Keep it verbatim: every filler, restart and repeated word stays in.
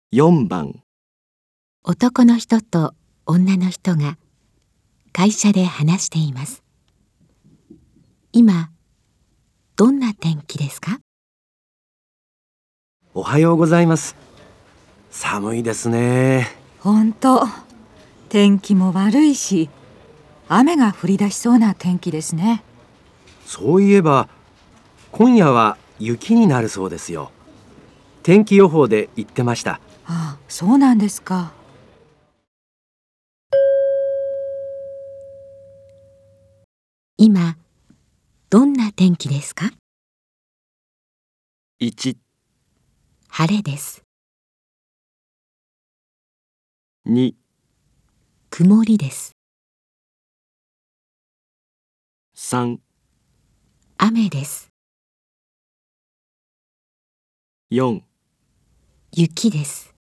よんばん。 男の人と女の人が会社で話しています。今、どんな天気ですか？ おはようございます。寒いですね。 ほんと、天気も悪いし、雨が降り出しそうな天気ですね。 そういえば、今夜は雪になるそうですよ。天気予報で言ってました。 ああ、そうなんですか。 今、どんな天気ですか？ いち、 晴れです。 に、 曇りです。 さん、 雨です。 よん。 雪です。